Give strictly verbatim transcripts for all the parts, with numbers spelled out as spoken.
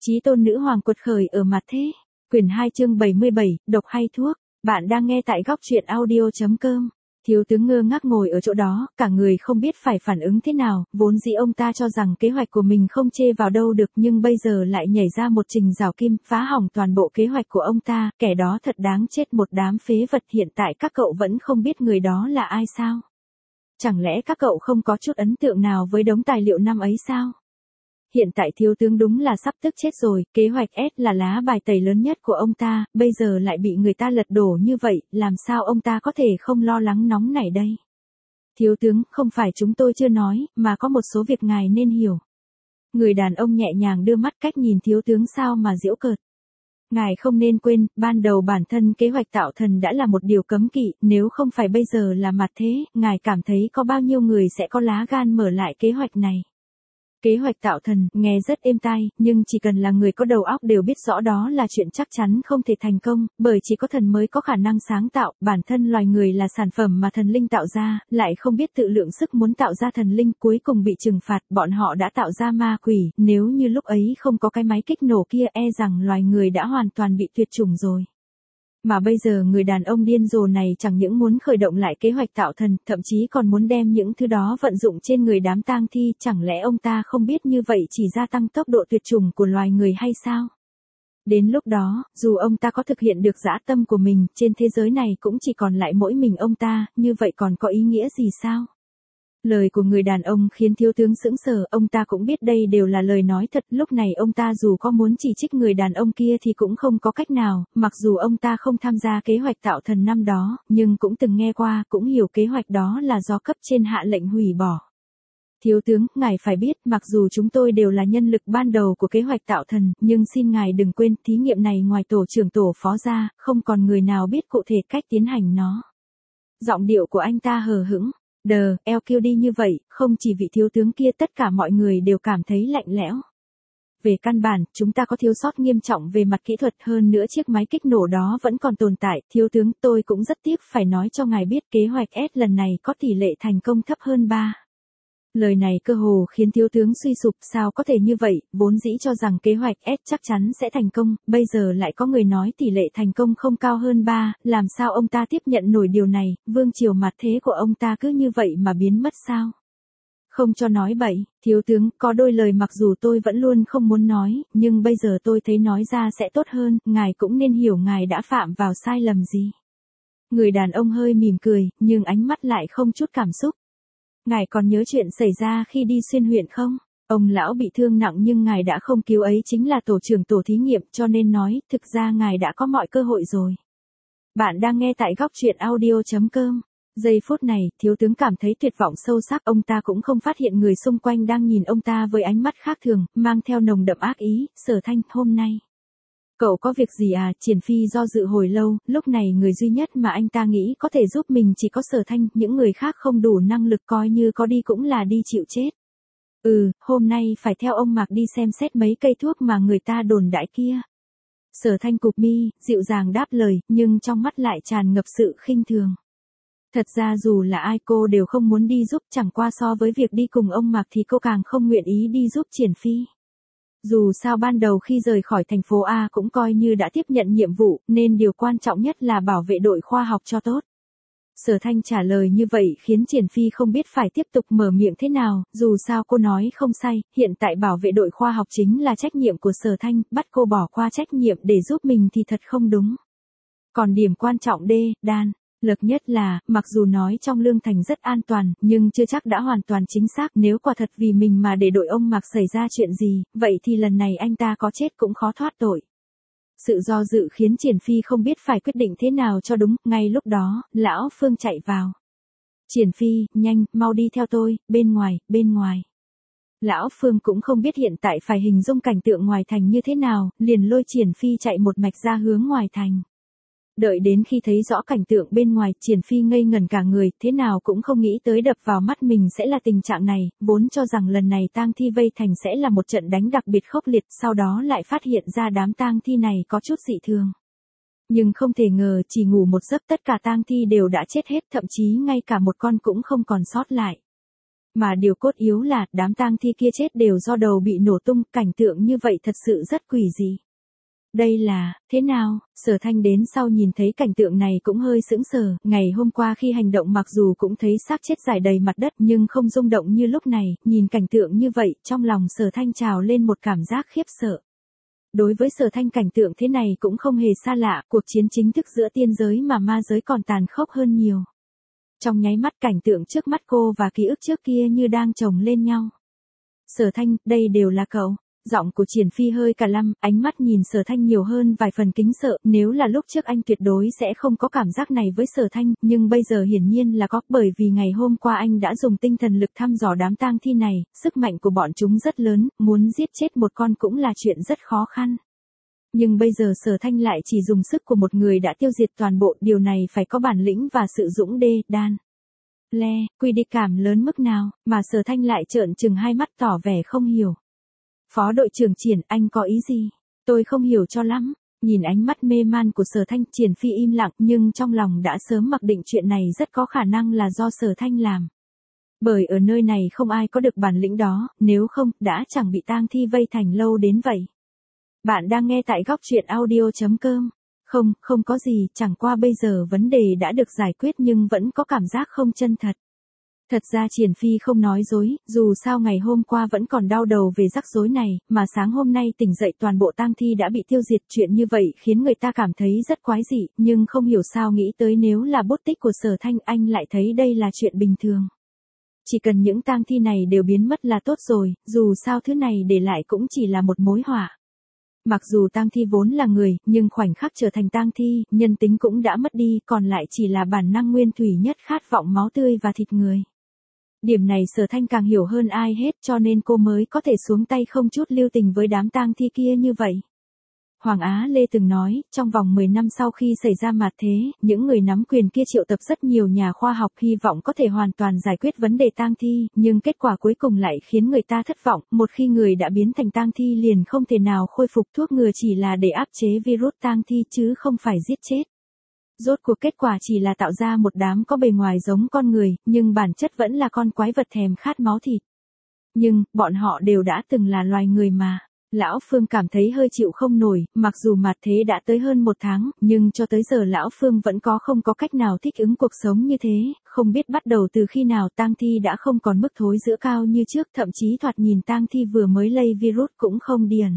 Chí tôn nữ hoàng quật khởi ở mặt thế. Quyển hai chương bảy mươi bảy, độc hay thuốc. Bạn đang nghe tại góc truyện audio chấm com. Thiếu tướng ngơ ngác ngồi ở chỗ đó, cả người không biết phải phản ứng thế nào, vốn dĩ ông ta cho rằng kế hoạch của mình không chê vào đâu được nhưng bây giờ lại nhảy ra một trình rào kim, phá hỏng toàn bộ kế hoạch của ông ta, kẻ đó thật đáng chết, một đám phế vật. Hiện tại các cậu vẫn không biết người đó là ai sao? Chẳng lẽ các cậu không có chút ấn tượng nào với đống tài liệu năm ấy sao? Hiện tại thiếu tướng đúng là sắp tức chết rồi, kế hoạch S là lá bài tẩy lớn nhất của ông ta, bây giờ lại bị người ta lật đổ như vậy, làm sao ông ta có thể không lo lắng nóng nảy đây? Thiếu tướng, không phải chúng tôi chưa nói, mà có một số việc ngài nên hiểu. Người đàn ông nhẹ nhàng đưa mắt cách nhìn thiếu tướng sao mà giễu cợt. Ngài không nên quên, ban đầu bản thân kế hoạch tạo thần đã là một điều cấm kỵ, nếu không phải bây giờ là mặt thế, ngài cảm thấy có bao nhiêu người sẽ có lá gan mở lại kế hoạch này. Kế hoạch tạo thần, nghe rất êm tai, nhưng chỉ cần là người có đầu óc đều biết rõ đó là chuyện chắc chắn không thể thành công, bởi chỉ có thần mới có khả năng sáng tạo, bản thân loài người là sản phẩm mà thần linh tạo ra, lại không biết tự lượng sức muốn tạo ra thần linh, cuối cùng bị trừng phạt, bọn họ đã tạo ra ma quỷ, nếu như lúc ấy không có cái máy kích nổ kia e rằng loài người đã hoàn toàn bị tuyệt chủng rồi. Mà bây giờ người đàn ông điên rồ này chẳng những muốn khởi động lại kế hoạch tạo thần, thậm chí còn muốn đem những thứ đó vận dụng trên người đám tang thi, chẳng lẽ ông ta không biết như vậy chỉ gia tăng tốc độ tuyệt chủng của loài người hay sao? Đến lúc đó, dù ông ta có thực hiện được dã tâm của mình, trên thế giới này cũng chỉ còn lại mỗi mình ông ta, như vậy còn có ý nghĩa gì sao? Lời của người đàn ông khiến thiếu tướng sững sờ, ông ta cũng biết đây đều là lời nói thật, lúc này ông ta dù có muốn chỉ trích người đàn ông kia thì cũng không có cách nào, mặc dù ông ta không tham gia kế hoạch tạo thần năm đó, nhưng cũng từng nghe qua, cũng hiểu kế hoạch đó là do cấp trên hạ lệnh hủy bỏ. Thiếu tướng, ngài phải biết, mặc dù chúng tôi đều là nhân lực ban đầu của kế hoạch tạo thần, nhưng xin ngài đừng quên, thí nghiệm này ngoài tổ trưởng tổ phó ra, không còn người nào biết cụ thể cách tiến hành nó. Giọng điệu của anh ta hờ hững. Đờ, eo kêu đi như vậy, không chỉ vị thiếu tướng kia, tất cả mọi người đều cảm thấy lạnh lẽo. Về căn bản, chúng ta có thiếu sót nghiêm trọng về mặt kỹ thuật, hơn nữa chiếc máy kích nổ đó vẫn còn tồn tại. Thiếu tướng, tôi cũng rất tiếc phải nói cho ngài biết kế hoạch S lần này có tỷ lệ thành công thấp hơn ba. Lời này cơ hồ khiến thiếu tướng suy sụp, sao có thể như vậy, vốn dĩ cho rằng kế hoạch S chắc chắn sẽ thành công, bây giờ lại có người nói tỷ lệ thành công không cao hơn ba, làm sao ông ta tiếp nhận nổi điều này, vương triều mặt thế của ông ta cứ như vậy mà biến mất sao? Không cho nói bậy, thiếu tướng, có đôi lời mặc dù tôi vẫn luôn không muốn nói, nhưng bây giờ tôi thấy nói ra sẽ tốt hơn, ngài cũng nên hiểu ngài đã phạm vào sai lầm gì. Người đàn ông hơi mỉm cười, nhưng ánh mắt lại không chút cảm xúc. Ngài còn nhớ chuyện xảy ra khi đi xuyên huyện không? Ông lão bị thương nặng nhưng ngài đã không cứu, ấy chính là tổ trưởng tổ thí nghiệm, cho nên nói, thực ra ngài đã có mọi cơ hội rồi. Bạn đang nghe tại góc truyện audio chấm com. Giây phút này, thiếu tướng cảm thấy tuyệt vọng sâu sắc, ông ta cũng không phát hiện người xung quanh đang nhìn ông ta với ánh mắt khác thường, mang theo nồng đậm ác ý. Sở Thanh, hôm nay. Cậu có việc gì à? Triển Phi do dự hồi lâu, lúc này người duy nhất mà anh ta nghĩ có thể giúp mình chỉ có Sở Thanh, những người khác không đủ năng lực, coi như có đi cũng là đi chịu chết. Ừ, hôm nay phải theo ông Mạc đi xem xét mấy cây thuốc mà người ta đồn đại kia. Sở Thanh cụp mi, dịu dàng đáp lời, nhưng trong mắt lại tràn ngập sự khinh thường. Thật ra dù là ai cô đều không muốn đi giúp, chẳng qua so với việc đi cùng ông Mạc thì cô càng không nguyện ý đi giúp Triển Phi. Dù sao ban đầu khi rời khỏi thành phố A cũng coi như đã tiếp nhận nhiệm vụ, nên điều quan trọng nhất là bảo vệ đội khoa học cho tốt. Sở Thanh trả lời như vậy khiến Triển Phi không biết phải tiếp tục mở miệng thế nào, dù sao cô nói không sai, hiện tại bảo vệ đội khoa học chính là trách nhiệm của Sở Thanh, bắt cô bỏ qua trách nhiệm để giúp mình thì thật không đúng. Còn điểm quan trọng D, đan. Lực nhất là, mặc dù nói trong Lương Thành rất an toàn, nhưng chưa chắc đã hoàn toàn chính xác, nếu quả thật vì mình mà để đội ông Mạc xảy ra chuyện gì, vậy thì lần này anh ta có chết cũng khó thoát tội. Sự do dự khiến Triển Phi không biết phải quyết định thế nào cho đúng, ngay lúc đó, Lão Phương chạy vào. Triển Phi, nhanh, mau đi theo tôi, bên ngoài, bên ngoài. Lão Phương cũng không biết hiện tại phải hình dung cảnh tượng ngoài thành như thế nào, liền lôi Triển Phi chạy một mạch ra hướng ngoài thành. Đợi đến khi thấy rõ cảnh tượng bên ngoài, Triển Phi ngây ngẩn cả người, thế nào cũng không nghĩ tới đập vào mắt mình sẽ là tình trạng này, vốn cho rằng lần này tang thi vây thành sẽ là một trận đánh đặc biệt khốc liệt, sau đó lại phát hiện ra đám tang thi này có chút dị thường. Nhưng không thể ngờ chỉ ngủ một giấc tất cả tang thi đều đã chết hết, thậm chí ngay cả một con cũng không còn sót lại. Mà điều cốt yếu là, đám tang thi kia chết đều do đầu bị nổ tung, cảnh tượng như vậy thật sự rất quỷ dị. Đây là, thế nào? Sở Thanh đến sau nhìn thấy cảnh tượng này cũng hơi sững sờ, ngày hôm qua khi hành động mặc dù cũng thấy xác chết rải đầy mặt đất nhưng không rung động như lúc này, nhìn cảnh tượng như vậy, trong lòng Sở Thanh trào lên một cảm giác khiếp sợ. Đối với Sở Thanh cảnh tượng thế này cũng không hề xa lạ, cuộc chiến chính thức giữa tiên giới mà ma giới còn tàn khốc hơn nhiều. Trong nháy mắt cảnh tượng trước mắt cô và ký ức trước kia như đang chồng lên nhau. Sở Thanh, đây đều là cậu. Giọng của Triển Phi hơi cả lăm, ánh mắt nhìn Sở Thanh nhiều hơn vài phần kính sợ, nếu là lúc trước anh tuyệt đối sẽ không có cảm giác này với Sở Thanh, nhưng bây giờ hiển nhiên là có, bởi vì ngày hôm qua anh đã dùng tinh thần lực thăm dò đám tang thi này, sức mạnh của bọn chúng rất lớn, muốn giết chết một con cũng là chuyện rất khó khăn. Nhưng bây giờ Sở Thanh lại chỉ dùng sức của một người đã tiêu diệt toàn bộ, điều này phải có bản lĩnh và sự dũng đê đan. Le, quy đi cảm lớn mức nào, mà Sở Thanh lại trợn trừng hai mắt tỏ vẻ không hiểu. Phó đội trưởng Triển, anh có ý gì? Tôi không hiểu cho lắm. Nhìn ánh mắt mê man của Sở Thanh, Triển Phi im lặng nhưng trong lòng đã sớm mặc định chuyện này rất có khả năng là do Sở Thanh làm. Bởi ở nơi này không ai có được bản lĩnh đó, nếu không, đã chẳng bị tang thi vây thành lâu đến vậy. Bạn đang nghe tại góc truyện audio chấm com. Không, không có gì, chẳng qua bây giờ vấn đề đã được giải quyết nhưng vẫn có cảm giác không chân thật. Thật ra Triển Phi không nói dối, dù sao ngày hôm qua vẫn còn đau đầu về rắc rối này, mà sáng hôm nay tỉnh dậy toàn bộ tang thi đã bị tiêu diệt, chuyện như vậy khiến người ta cảm thấy rất quái dị, nhưng không hiểu sao nghĩ tới nếu là bút tích của Sở Thanh anh lại thấy đây là chuyện bình thường. Chỉ cần những tang thi này đều biến mất là tốt rồi, dù sao thứ này để lại cũng chỉ là một mối họa. Mặc dù tang thi vốn là người, nhưng khoảnh khắc trở thành tang thi, nhân tính cũng đã mất đi, còn lại chỉ là bản năng nguyên thủy nhất khát vọng máu tươi và thịt người. Điểm này Sở Thanh càng hiểu hơn ai hết cho nên cô mới có thể xuống tay không chút lưu tình với đám tang thi kia như vậy. Hoàng Á Lê từng nói, trong vòng mười năm sau khi xảy ra mạt thế, những người nắm quyền kia triệu tập rất nhiều nhà khoa học hy vọng có thể hoàn toàn giải quyết vấn đề tang thi, nhưng kết quả cuối cùng lại khiến người ta thất vọng, một khi người đã biến thành tang thi liền không thể nào khôi phục, thuốc ngừa chỉ là để áp chế virus tang thi chứ không phải giết chết. Rốt cuộc kết quả chỉ là tạo ra một đám có bề ngoài giống con người, nhưng bản chất vẫn là con quái vật thèm khát máu thịt. Nhưng, bọn họ đều đã từng là loài người mà. Lão Phương cảm thấy hơi chịu không nổi, mặc dù mạt thế đã tới hơn một tháng, nhưng cho tới giờ Lão Phương vẫn có không có cách nào thích ứng cuộc sống như thế, không biết bắt đầu từ khi nào tang thi đã không còn mức thối giữa cao như trước, thậm chí thoạt nhìn tang thi vừa mới lây virus cũng không điền.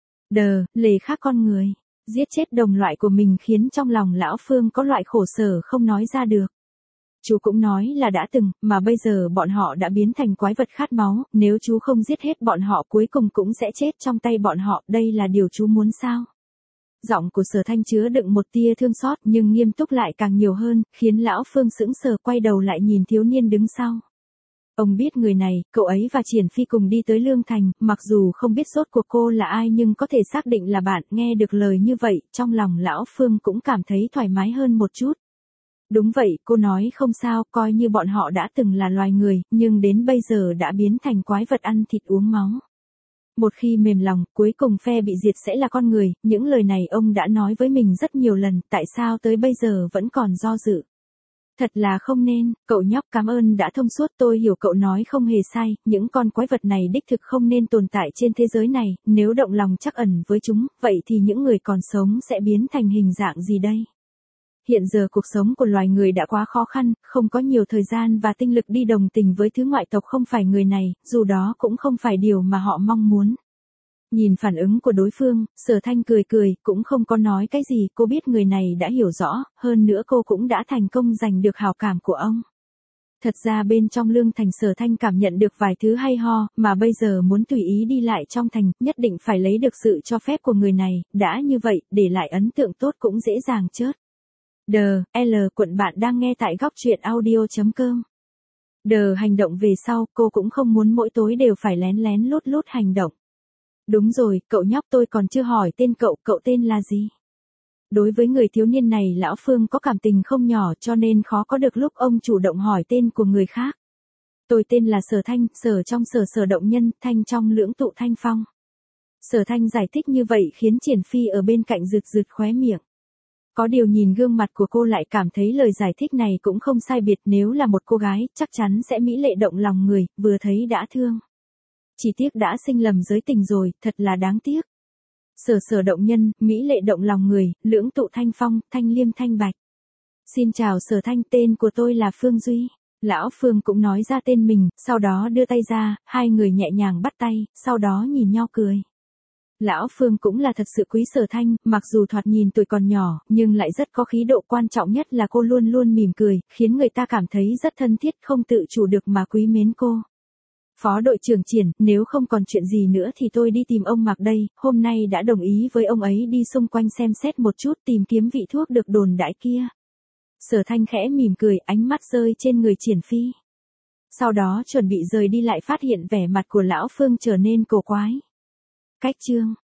Đờ, lề khác con người. Giết chết đồng loại của mình khiến trong lòng Lão Phương có loại khổ sở không nói ra được. Chú cũng nói là đã từng, mà bây giờ bọn họ đã biến thành quái vật khát máu, nếu chú không giết hết bọn họ cuối cùng cũng sẽ chết trong tay bọn họ, đây là điều chú muốn sao? Giọng của Sở Thanh chứa đựng một tia thương xót nhưng nghiêm túc lại càng nhiều hơn, khiến Lão Phương sững sờ quay đầu lại nhìn thiếu niên đứng sau. Ông biết người này, cậu ấy và Triển Phi cùng đi tới Lương Thành, mặc dù không biết rốt cuộc cô là ai nhưng có thể xác định là bạn, nghe được lời như vậy, trong lòng Lão Phương cũng cảm thấy thoải mái hơn một chút. Đúng vậy, cô nói không sao, coi như bọn họ đã từng là loài người, nhưng đến bây giờ đã biến thành quái vật ăn thịt uống máu. Một khi mềm lòng, cuối cùng phe bị diệt sẽ là con người, những lời này ông đã nói với mình rất nhiều lần, tại sao tới bây giờ vẫn còn do dự. Thật là không nên, cậu nhóc cảm ơn đã thông suốt, tôi hiểu cậu nói không hề sai, những con quái vật này đích thực không nên tồn tại trên thế giới này, nếu động lòng trắc ẩn với chúng, vậy thì những người còn sống sẽ biến thành hình dạng gì đây? Hiện giờ cuộc sống của loài người đã quá khó khăn, không có nhiều thời gian và tinh lực đi đồng tình với thứ ngoại tộc không phải người này, dù đó cũng không phải điều mà họ mong muốn. Nhìn phản ứng của đối phương, Sở Thanh cười cười, cũng không có nói cái gì, cô biết người này đã hiểu rõ, hơn nữa cô cũng đã thành công giành được hảo cảm của ông. Thật ra bên trong Lương Thành Sở Thanh cảm nhận được vài thứ hay ho, mà bây giờ muốn tùy ý đi lại trong thành, nhất định phải lấy được sự cho phép của người này, đã như vậy, để lại ấn tượng tốt cũng dễ dàng chớt. Đờ, L quận bạn đang nghe tại góc truyện audio chấm com. Đờ hành động về sau, cô cũng không muốn mỗi tối đều phải lén lén lút lút hành động. Đúng rồi, cậu nhóc tôi còn chưa hỏi tên cậu, cậu tên là gì? Đối với người thiếu niên này Lão Phương có cảm tình không nhỏ cho nên khó có được lúc ông chủ động hỏi tên của người khác. Tôi tên là Sở Thanh, Sở trong Sở Sở động nhân, Thanh trong lưỡng tụ thanh phong. Sở Thanh giải thích như vậy khiến Triển Phi ở bên cạnh rực rực khóe miệng. Có điều nhìn gương mặt của cô lại cảm thấy lời giải thích này cũng không sai biệt, nếu là một cô gái, chắc chắn sẽ mỹ lệ động lòng người, vừa thấy đã thương. Chỉ tiếc đã sinh lầm giới tình rồi, thật là đáng tiếc. Sở sở động nhân, mỹ lệ động lòng người, lưỡng tụ thanh phong, thanh liêm thanh bạch. Xin chào Sở Thanh, tên của tôi là Phương Duy. Lão Phương cũng nói ra tên mình, sau đó đưa tay ra, hai người nhẹ nhàng bắt tay, sau đó nhìn nhau cười. Lão Phương cũng là thật sự quý Sở Thanh, mặc dù thoạt nhìn tuổi còn nhỏ, nhưng lại rất có khí độ, quan trọng nhất là cô luôn luôn mỉm cười, khiến người ta cảm thấy rất thân thiết, không tự chủ được mà quý mến cô. Phó đội trưởng Triển, nếu không còn chuyện gì nữa thì tôi đi tìm ông Mạc đây, hôm nay đã đồng ý với ông ấy đi xung quanh xem xét một chút, tìm kiếm vị thuốc được đồn đãi kia. Sở Thanh khẽ mỉm cười, ánh mắt rơi trên người Triển Phi. Sau đó chuẩn bị rời đi lại phát hiện vẻ mặt của Lão Phương trở nên cổ quái. Cách chương